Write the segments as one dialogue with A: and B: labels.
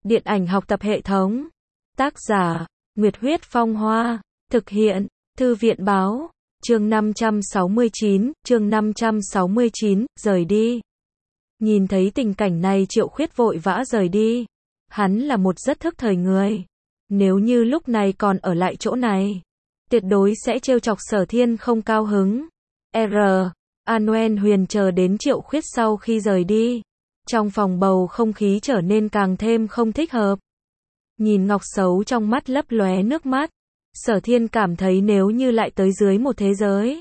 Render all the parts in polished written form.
A: Điện ảnh học tập hệ thống. Tác giả, Nguyệt Huyết Phong Hoa. Thực hiện, Thư viện Báo. Chương 569, rời đi. Nhìn thấy tình cảnh này Triệu Khuyết vội vã rời đi. Hắn là một rất thức thời người. Nếu như lúc này còn ở lại chỗ này, tuyệt đối sẽ trêu chọc Sở Thiên không cao hứng. An Nguyen Huyền chờ đến Triệu Khuyết sau khi rời đi. Trong phòng bầu không khí trở nên càng thêm không thích hợp. Nhìn Ngọc Sấu trong mắt lấp lóe nước mắt. Sở Thiên cảm thấy nếu như lại tới dưới một thế giới,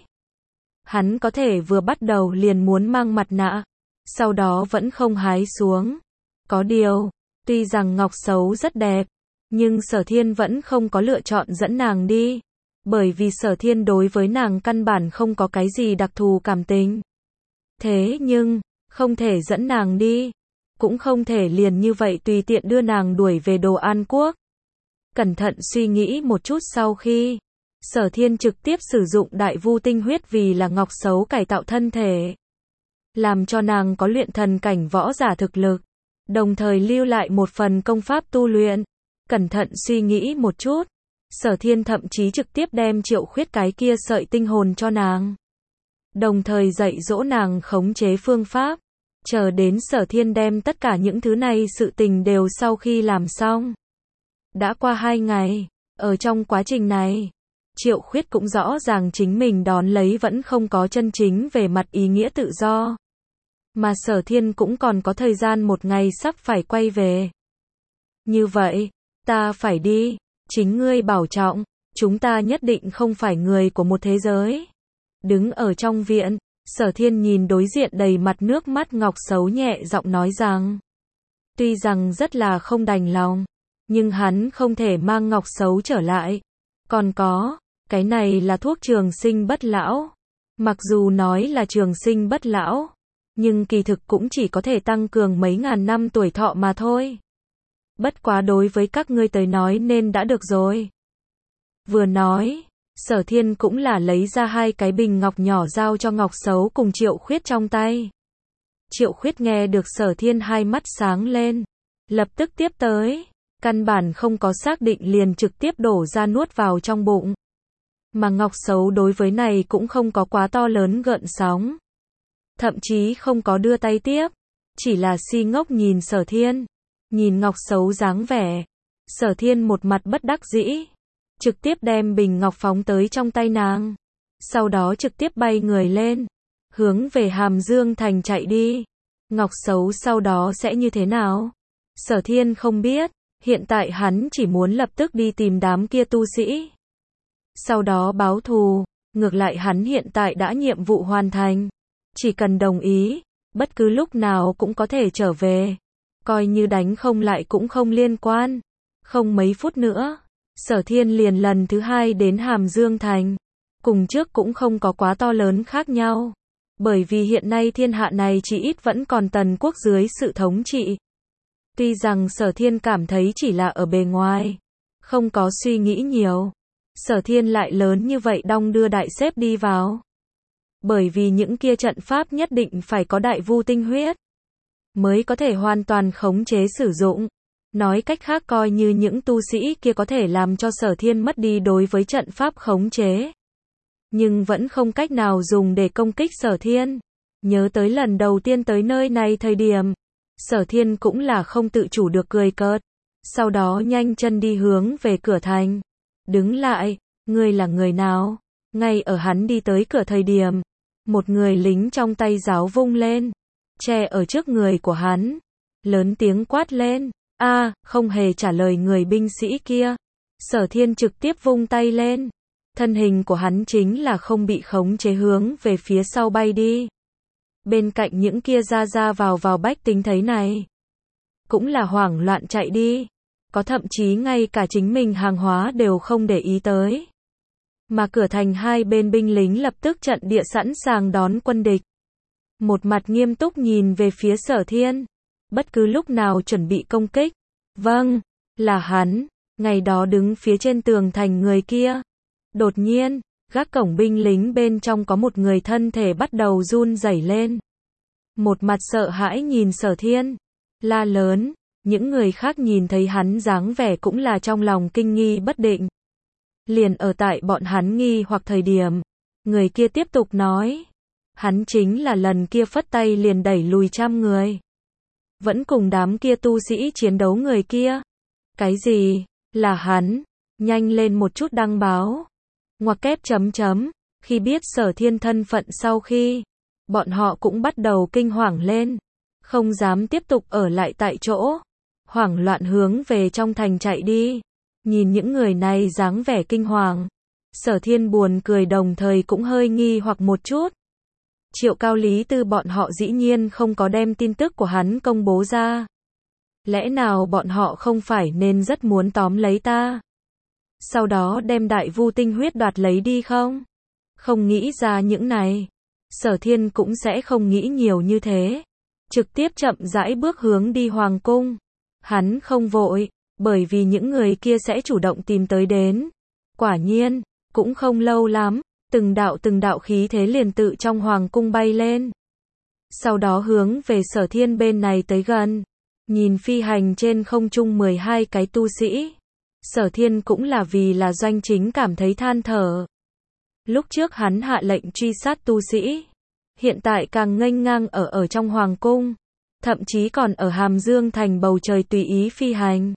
A: hắn có thể vừa bắt đầu liền muốn mang mặt nạ, sau đó vẫn không hái xuống. Có điều, tuy rằng Ngọc Sấu rất đẹp, nhưng Sở Thiên vẫn không có lựa chọn dẫn nàng đi. Bởi vì Sở Thiên đối với nàng căn bản không có cái gì đặc thù cảm tình. Thế nhưng, không thể dẫn nàng đi, cũng không thể liền như vậy tùy tiện đưa nàng đuổi về Đồ An Quốc. Cẩn thận suy nghĩ một chút sau khi, Sở Thiên trực tiếp sử dụng đại vu tinh huyết vì là Ngọc Sấu cải tạo thân thể, làm cho nàng có luyện thần cảnh võ giả thực lực, đồng thời lưu lại một phần công pháp tu luyện. Cẩn thận suy nghĩ một chút, Sở Thiên thậm chí trực tiếp đem Triệu Khuyết cái kia sợi tinh hồn cho nàng, đồng thời dạy dỗ nàng khống chế phương pháp. Chờ đến Sở Thiên đem tất cả những thứ này sự tình đều sau khi làm xong. Đã qua 2 ngày, ở trong quá trình này, Triệu Khuyết cũng rõ ràng chính mình đón lấy vẫn không có chân chính về mặt ý nghĩa tự do. Mà Sở Thiên cũng còn có thời gian 1 ngày sắp phải quay về. Như vậy, ta phải đi, chính ngươi bảo trọng, chúng ta nhất định không phải người của một thế giới. Đứng ở trong viện, Sở Thiên nhìn đối diện đầy mặt nước mắt Ngọc Sấu nhẹ giọng nói rằng, tuy rằng rất là không đành lòng, nhưng hắn không thể mang Ngọc Sấu trở lại. Còn có, cái này là thuốc trường sinh bất lão. Mặc dù nói là trường sinh bất lão, nhưng kỳ thực cũng chỉ có thể tăng cường mấy ngàn năm tuổi thọ mà thôi. Bất quá đối với các ngươi tới nói nên đã được rồi. Vừa nói, Sở Thiên cũng là lấy ra 2 cái bình ngọc nhỏ giao cho Ngọc Sấu cùng Triệu Khuyết trong tay. Triệu Khuyết nghe được Sở Thiên hai mắt sáng lên, lập tức tiếp tới, căn bản không có xác định liền trực tiếp đổ ra nuốt vào trong bụng. Mà Ngọc Sấu đối với này cũng không có quá to lớn gợn sóng, thậm chí không có đưa tay tiếp, chỉ là si ngốc nhìn Sở Thiên. Nhìn Ngọc Sấu dáng vẻ, Sở Thiên một mặt bất đắc dĩ, trực tiếp đem bình ngọc phóng tới trong tay nàng, sau đó trực tiếp bay người lên, hướng về Hàm Dương Thành chạy đi. Ngọc Sấu sau đó sẽ như thế nào? Sở Thiên không biết, hiện tại hắn chỉ muốn lập tức đi tìm đám kia tu sĩ, sau đó báo thù. Ngược lại hắn hiện tại đã nhiệm vụ hoàn thành, chỉ cần đồng ý, bất cứ lúc nào cũng có thể trở về, coi như đánh không lại cũng không liên quan. Không mấy phút nữa, Sở Thiên liền lần thứ 2 đến Hàm Dương Thành. Cùng trước cũng không có quá to lớn khác nhau, bởi vì hiện nay thiên hạ này chỉ ít vẫn còn Tần quốc dưới sự thống trị. Tuy rằng Sở Thiên cảm thấy chỉ là ở bề ngoài, không có suy nghĩ nhiều, Sở Thiên lại lớn như vậy đong đưa đại xếp đi vào. Bởi vì những kia trận pháp nhất định phải có đại vu tinh huyết, mới có thể hoàn toàn khống chế sử dụng. Nói cách khác coi như những tu sĩ kia có thể làm cho Sở Thiên mất đi đối với trận pháp khống chế, nhưng vẫn không cách nào dùng để công kích Sở Thiên. Nhớ tới lần đầu tiên tới nơi này thời điểm, Sở Thiên cũng là không tự chủ được cười cợt, sau đó nhanh chân đi hướng về cửa thành. Đứng lại, ngươi là người nào? Ngay ở hắn đi tới cửa thời điểm, một người lính trong tay giáo vung lên, che ở trước người của hắn, lớn tiếng quát lên. Không hề trả lời người binh sĩ kia, Sở Thiên trực tiếp vung tay lên, thân hình của hắn chính là không bị khống chế hướng về phía sau bay đi. Bên cạnh những kia ra vào bách tính thấy này, cũng là hoảng loạn chạy đi, có thậm chí ngay cả chính mình hàng hóa đều không để ý tới. Mà cửa thành hai bên binh lính lập tức trận địa sẵn sàng đón quân địch, một mặt nghiêm túc nhìn về phía Sở Thiên, bất cứ lúc nào chuẩn bị công kích. Vâng, là hắn, ngày đó đứng phía trên tường thành người kia. Đột nhiên, gác cổng binh lính bên trong có một người thân thể bắt đầu run rẩy lên. Một mặt sợ hãi nhìn Sở Thiên, la lớn, Những người khác nhìn thấy hắn dáng vẻ cũng là trong lòng kinh nghi bất định. Liền ở tại bọn hắn nghi hoặc thời điểm, người kia tiếp tục nói. Hắn chính là lần kia phất tay liền đẩy lùi 100 người. Vẫn cùng đám kia tu sĩ chiến đấu người kia. Cái gì? Là hắn? Nhanh lên một chút đăng báo. Ngoặc kép chấm chấm. Khi biết Sở Thiên thân phận sau khi, bọn họ cũng bắt đầu kinh hoàng lên. Không dám tiếp tục ở lại tại chỗ. Hoảng loạn hướng về trong thành chạy đi. Nhìn những người này dáng vẻ kinh hoàng. Sở Thiên buồn cười đồng thời cũng hơi nghi hoặc một chút. Triệu Cao Lý Tư bọn họ dĩ nhiên không có đem tin tức của hắn công bố ra. Lẽ nào bọn họ không phải nên rất muốn tóm lấy ta? Sau đó đem đại vu tinh huyết đoạt lấy đi không? Không nghĩ ra những này. Sở Thiên cũng sẽ không nghĩ nhiều như thế. Trực tiếp chậm rãi bước hướng đi hoàng cung. Hắn không vội, bởi vì những người kia sẽ chủ động tìm tới đến. Quả nhiên, cũng không lâu lắm, từng đạo khí thế liền tự trong hoàng cung bay lên. Sau đó hướng về Sở Thiên bên này tới gần. Nhìn phi hành trên không trung 12 cái tu sĩ. Sở Thiên cũng là vì là Doanh Chính cảm thấy than thở. Lúc trước hắn hạ lệnh truy sát tu sĩ. Hiện tại càng nghênh ngang ở trong hoàng cung. Thậm chí còn ở Hàm Dương thành bầu trời tùy ý phi hành.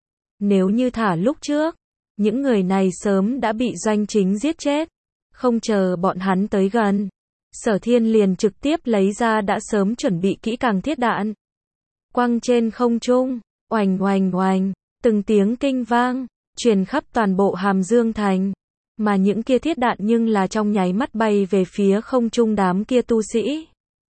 A: Nếu như thả lúc trước, những người này sớm đã bị Doanh Chính giết chết. Không chờ bọn hắn tới gần, Sở Thiên liền trực tiếp lấy ra đã sớm chuẩn bị kỹ càng thiết đạn. Quăng trên không trung, oành oành oành, từng tiếng kinh vang, truyền khắp toàn bộ Hàm Dương thành. Mà những kia thiết đạn nhưng là trong nháy mắt bay về phía không trung đám kia tu sĩ.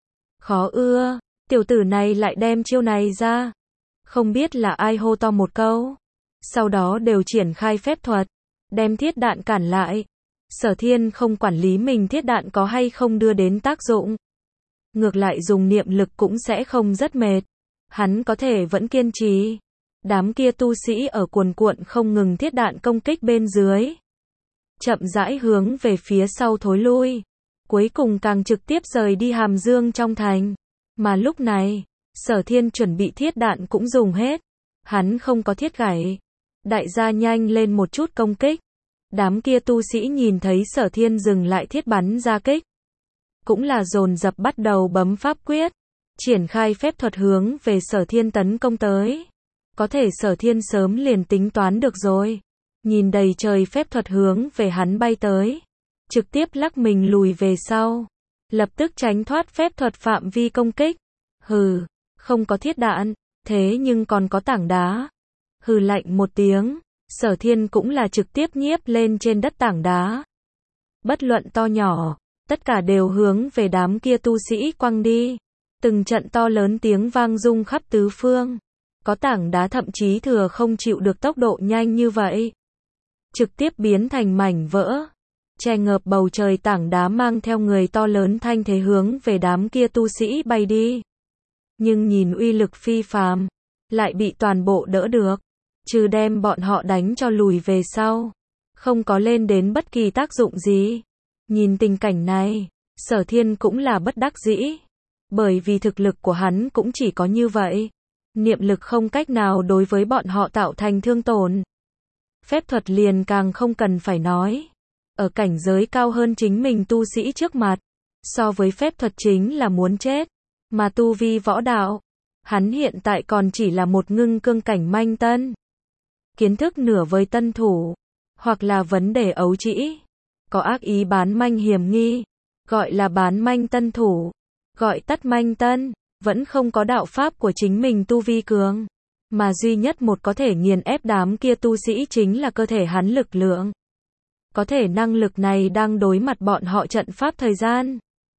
A: Khó ưa, tiểu tử này lại đem chiêu này ra. Không biết là ai hô to một câu. Sau đó đều triển khai phép thuật, đem thiết đạn cản lại. Sở Thiên không quản lý mình thiết đạn có hay không đưa đến tác dụng. Ngược lại dùng niệm lực cũng sẽ không rất mệt. Hắn có thể vẫn kiên trì. Đám kia tu sĩ ở cuồn cuộn không ngừng thiết đạn công kích bên dưới. Chậm rãi hướng về phía sau thối lui. Cuối cùng càng trực tiếp rời đi Hàm Dương trong thành. Mà lúc này, Sở Thiên chuẩn bị thiết đạn cũng dùng hết. Hắn không có thiết gãy. Đại gia nhanh lên một chút công kích. Đám kia tu sĩ nhìn thấy Sở Thiên dừng lại thiết bắn ra kích. Cũng là dồn dập bắt đầu bấm pháp quyết. Triển khai phép thuật hướng về Sở Thiên tấn công tới. Có thể Sở Thiên sớm liền tính toán được rồi. Nhìn đầy trời phép thuật hướng về hắn bay tới. Trực tiếp lắc mình lùi về sau. Lập tức tránh thoát phép thuật phạm vi công kích. Hừ, không có thiết đạn, thế nhưng còn có tảng đá. Hừ lạnh một tiếng. Sở Thiên cũng là trực tiếp nhiếp lên trên đất tảng đá. Bất luận to nhỏ, tất cả đều hướng về đám kia tu sĩ quăng đi. Từng trận to lớn tiếng vang rung khắp tứ phương. Có tảng đá thậm chí thừa không chịu được tốc độ nhanh như vậy. Trực tiếp biến thành mảnh vỡ. Che ngợp bầu trời tảng đá mang theo người to lớn thanh thế hướng về đám kia tu sĩ bay đi. Nhưng nhìn uy lực phi phàm, lại bị toàn bộ đỡ được. Trừ đem bọn họ đánh cho lùi về sau. Không có lên đến bất kỳ tác dụng gì. Nhìn tình cảnh này, Sở Thiên cũng là bất đắc dĩ. Bởi vì thực lực của hắn cũng chỉ có như vậy. Niệm lực không cách nào đối với bọn họ tạo thành thương tổn. Phép thuật liền càng không cần phải nói. Ở cảnh giới cao hơn chính mình tu sĩ trước mặt. So với phép thuật chính là muốn chết. Mà tu vi võ đạo, hắn hiện tại còn chỉ là một ngưng cương cảnh manh tân. Kiến thức nửa với tân thủ. Hoặc là vấn đề ấu trĩ. Có ác ý bán manh hiểm nghi. Gọi là bán manh tân thủ. Gọi tắt manh tân. Vẫn không có đạo pháp của chính mình tu vi cường. Mà duy nhất một có thể nghiền ép đám kia tu sĩ chính là cơ thể hắn lực lượng. Có thể năng lực này đang đối mặt bọn họ trận pháp thời gian.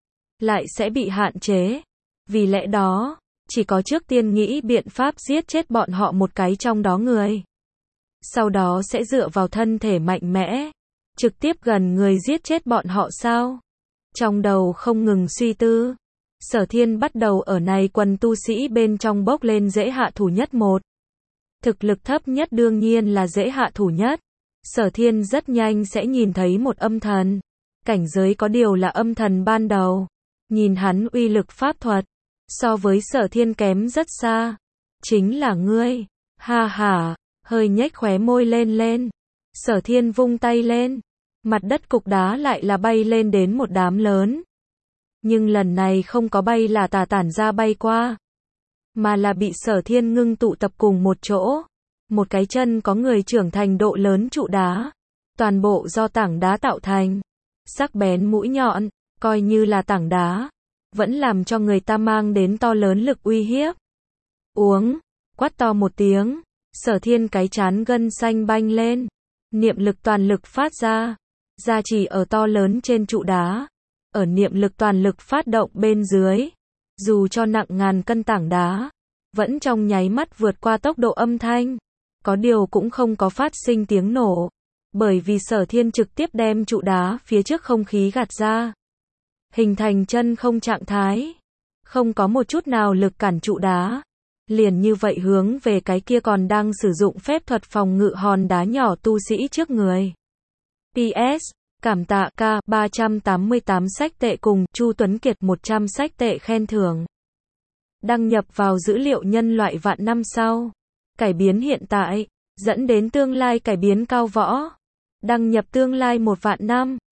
A: Lại sẽ bị hạn chế. Vì lẽ đó, chỉ có trước tiên nghĩ biện pháp giết chết bọn họ một cái trong đó người. Sau đó sẽ dựa vào thân thể mạnh mẽ. Trực tiếp gần người giết chết bọn họ sao? Trong đầu không ngừng suy tư. Sở Thiên bắt đầu ở này quần tu sĩ bên trong bốc lên dễ hạ thủ nhất một. Thực lực thấp nhất đương nhiên là dễ hạ thủ nhất. Sở Thiên rất nhanh sẽ nhìn thấy một âm thần. Cảnh giới có điều là âm thần ban đầu. Nhìn hắn uy lực pháp thuật. So với Sở Thiên kém rất xa. Chính là ngươi. Ha ha, hơi nhếch khóe môi lên. Sở Thiên vung tay lên. Mặt đất cục đá lại là bay lên đến một đám lớn. Nhưng lần này không có bay là tản ra bay qua, mà là bị Sở Thiên ngưng tụ tập cùng một chỗ. Một cái chân có người trưởng thành độ lớn trụ đá. Toàn bộ do tảng đá tạo thành. Sắc bén mũi nhọn, coi như là tảng đá, vẫn làm cho người ta mang đến to lớn lực uy hiếp. Uống, quát to một tiếng, Sở Thiên cái trán gân xanh banh lên. Niệm lực toàn lực phát ra, gia trì ở to lớn trên trụ đá. Ở niệm lực toàn lực phát động bên dưới, dù cho nặng ngàn cân tảng đá, vẫn trong nháy mắt vượt qua tốc độ âm thanh. Có điều cũng không có phát sinh tiếng nổ, bởi vì Sở Thiên trực tiếp đem trụ đá phía trước không khí gạt ra, hình thành chân không trạng thái, không có một chút nào lực cản trụ đá, liền như vậy hướng về cái kia còn đang sử dụng phép thuật phòng ngự hòn đá nhỏ tu sĩ trước người. PS, cảm tạ K 388 sách tệ cùng Chu Tuấn Kiệt 100 sách tệ khen thưởng. Đăng nhập vào dữ liệu nhân loại vạn năm sau. Cải biến hiện tại, dẫn đến tương lai cải biến cao võ. Đăng nhập tương lai 1 vạn năm.